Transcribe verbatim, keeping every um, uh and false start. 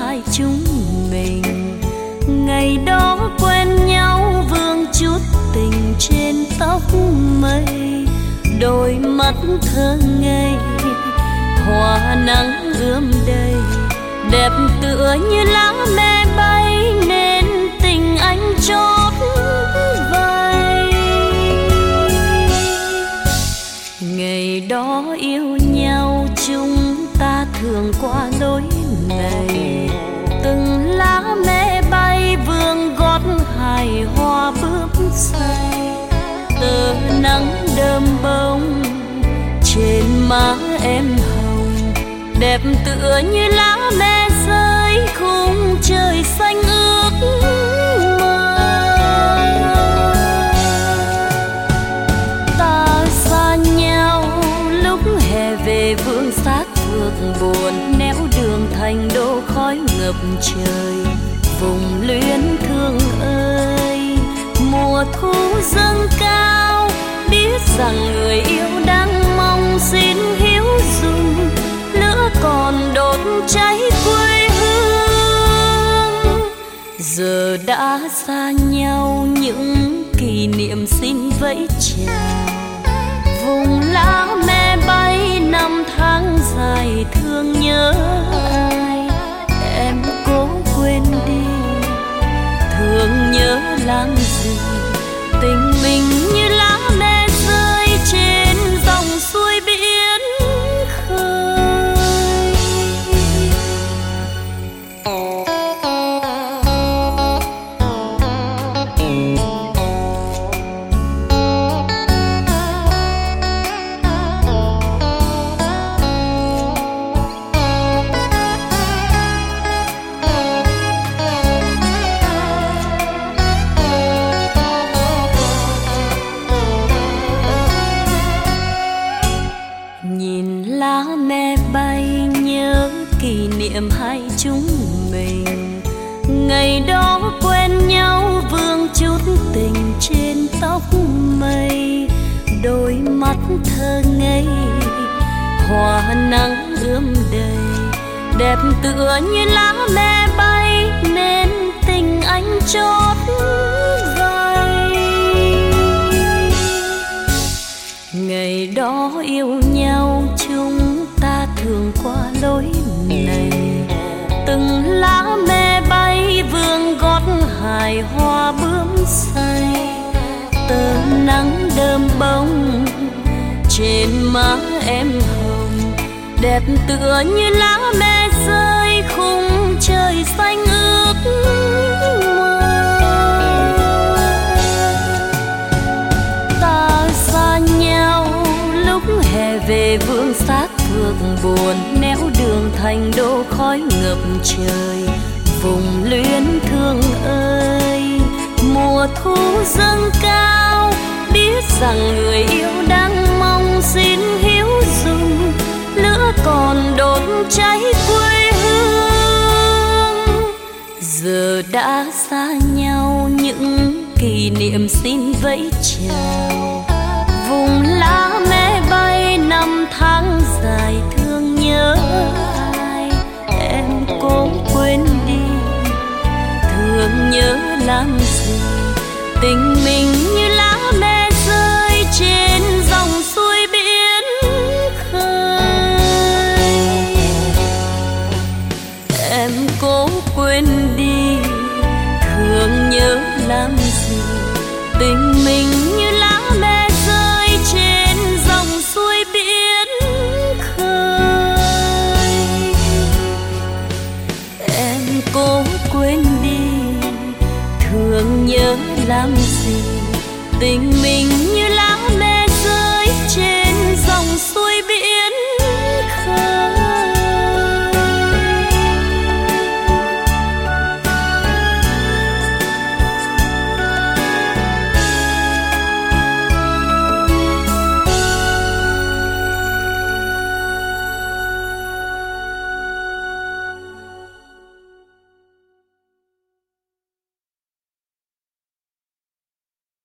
hai chúng mình. Ngày đó quen nhau vương chút tình trên tóc mây, đôi mắt thơ ngây hoa nắng ươm đầy, đẹp tựa như lá me bay nên tình anh chót vây. Ngày đó yêu nhau chúng ta thường qua lối này, từng lá me bay vương gót hài hoa bướm say, tờ nắng đơm bông trên má em hồng, đẹp tựa như lá me rơi khung trời xanh ước mơ. Ta xa nhau lúc hè về vương xác phược buồn, néo đường thành đô khói ngập trời. Vùng luyến thương ơi, mùa thu dâng cao, biết rằng người yêu đang mong xin hiếu dùng, lửa còn đốt cháy quê hương. Giờ đã xa nhau những kỷ niệm xin vẫy chào, vùng lá me bay năm tháng dài thương nhớ ai. Em cố quên đi, thương nhớ làm gì, tình mình như lá me rơi trên dòng suối biển khơi. Nhìn lá me bay nhớ kỷ niệm hai chúng mình. Ngày đó quen nhau vương chút tình trên tóc mây, đôi mắt thơ ngây hoa nắng ươm đầy, đẹp tựa như lá me bay nên tình anh chót vây. Ngày đó yêu nhau chúng ta thường qua lối này, từng lá me bay vương gót hài hoa bướm say, tờ nắng đơm bông trên má em hồng, đẹp tựa như lá me rơi khung trời xanh ước mơ. Ta xa nhau lúc hè về vương xác phược buồn, néo đường thành đô khói ngập trời. Vùng luyến thương ơi, mùa thu dâng cao, biết rằng người yêu đang mong xin hiếu dùng, lửa còn đốt cháy quê hương. Giờ đã xa nhau những kỷ niệm xin vẫy chào, vùng lá me bay năm tháng dài thương nhớ ai. Em cố quên đi, thương nhớ làm gì, tình mình như lá me rơi trên dòng suối biển khơi. Em cố quên đi, thương nhớ làm gì, tình mình như lá me rơi trên dòng suối biển khơi. Em cố quên đi, thương nhớ làm gì, tình mình như